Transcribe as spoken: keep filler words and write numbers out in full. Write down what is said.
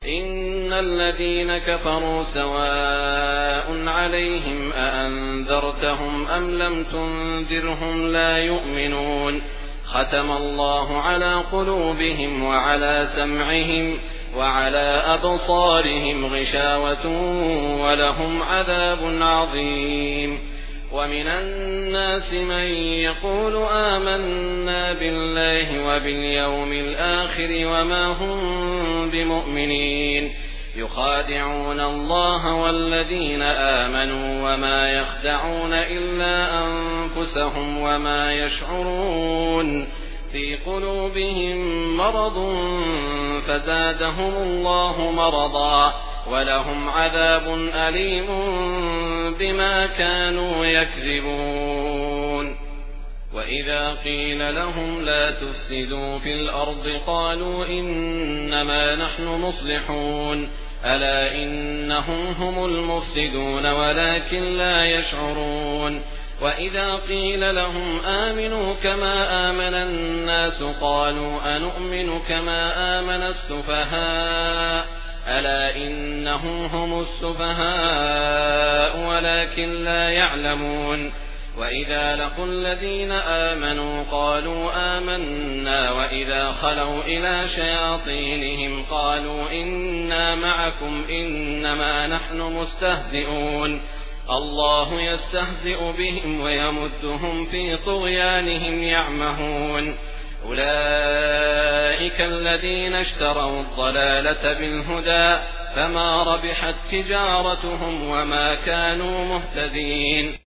إن الذين كفروا سواء عليهم أأنذرتهم أم لم تنذرهم لا يؤمنون ختم الله على قلوبهم وعلى سمعهم وعلى أبصارهم غشاوة ولهم عذاب عظيم. ومن الناس من يقول آمنا بالله وباليوم الآخر وما هم بمؤمنين يخادعون الله والذين آمنوا وما يخدعون إلا أنفسهم وما يشعرون في قلوبهم مرض فزادهم الله مرضا ولهم عذاب أليم بما كانوا يكذبون. وإذا قيل لهم لا تفسدوا في الأرض قالوا إنما نحن مصلحون ألا إنهم هم المفسدون ولكن لا يشعرون. وإذا قيل لهم آمنوا كما آمن الناس قالوا أنؤمن كما آمن السفهاء ألا إنهم هم السفهاء ولكن لا يعلمون. وإذا لقوا الذين آمنوا قالوا آمنا وإذا خلوا إلى شياطينهم قالوا إنا معكم إنما نحن مستهزئون الله يستهزئ بهم ويمدهم في طغيانهم يعمهون. أولئك الذين اشتروا الضلالة بالهدى فما ربحت تجارتهم وما كانوا مهتدين.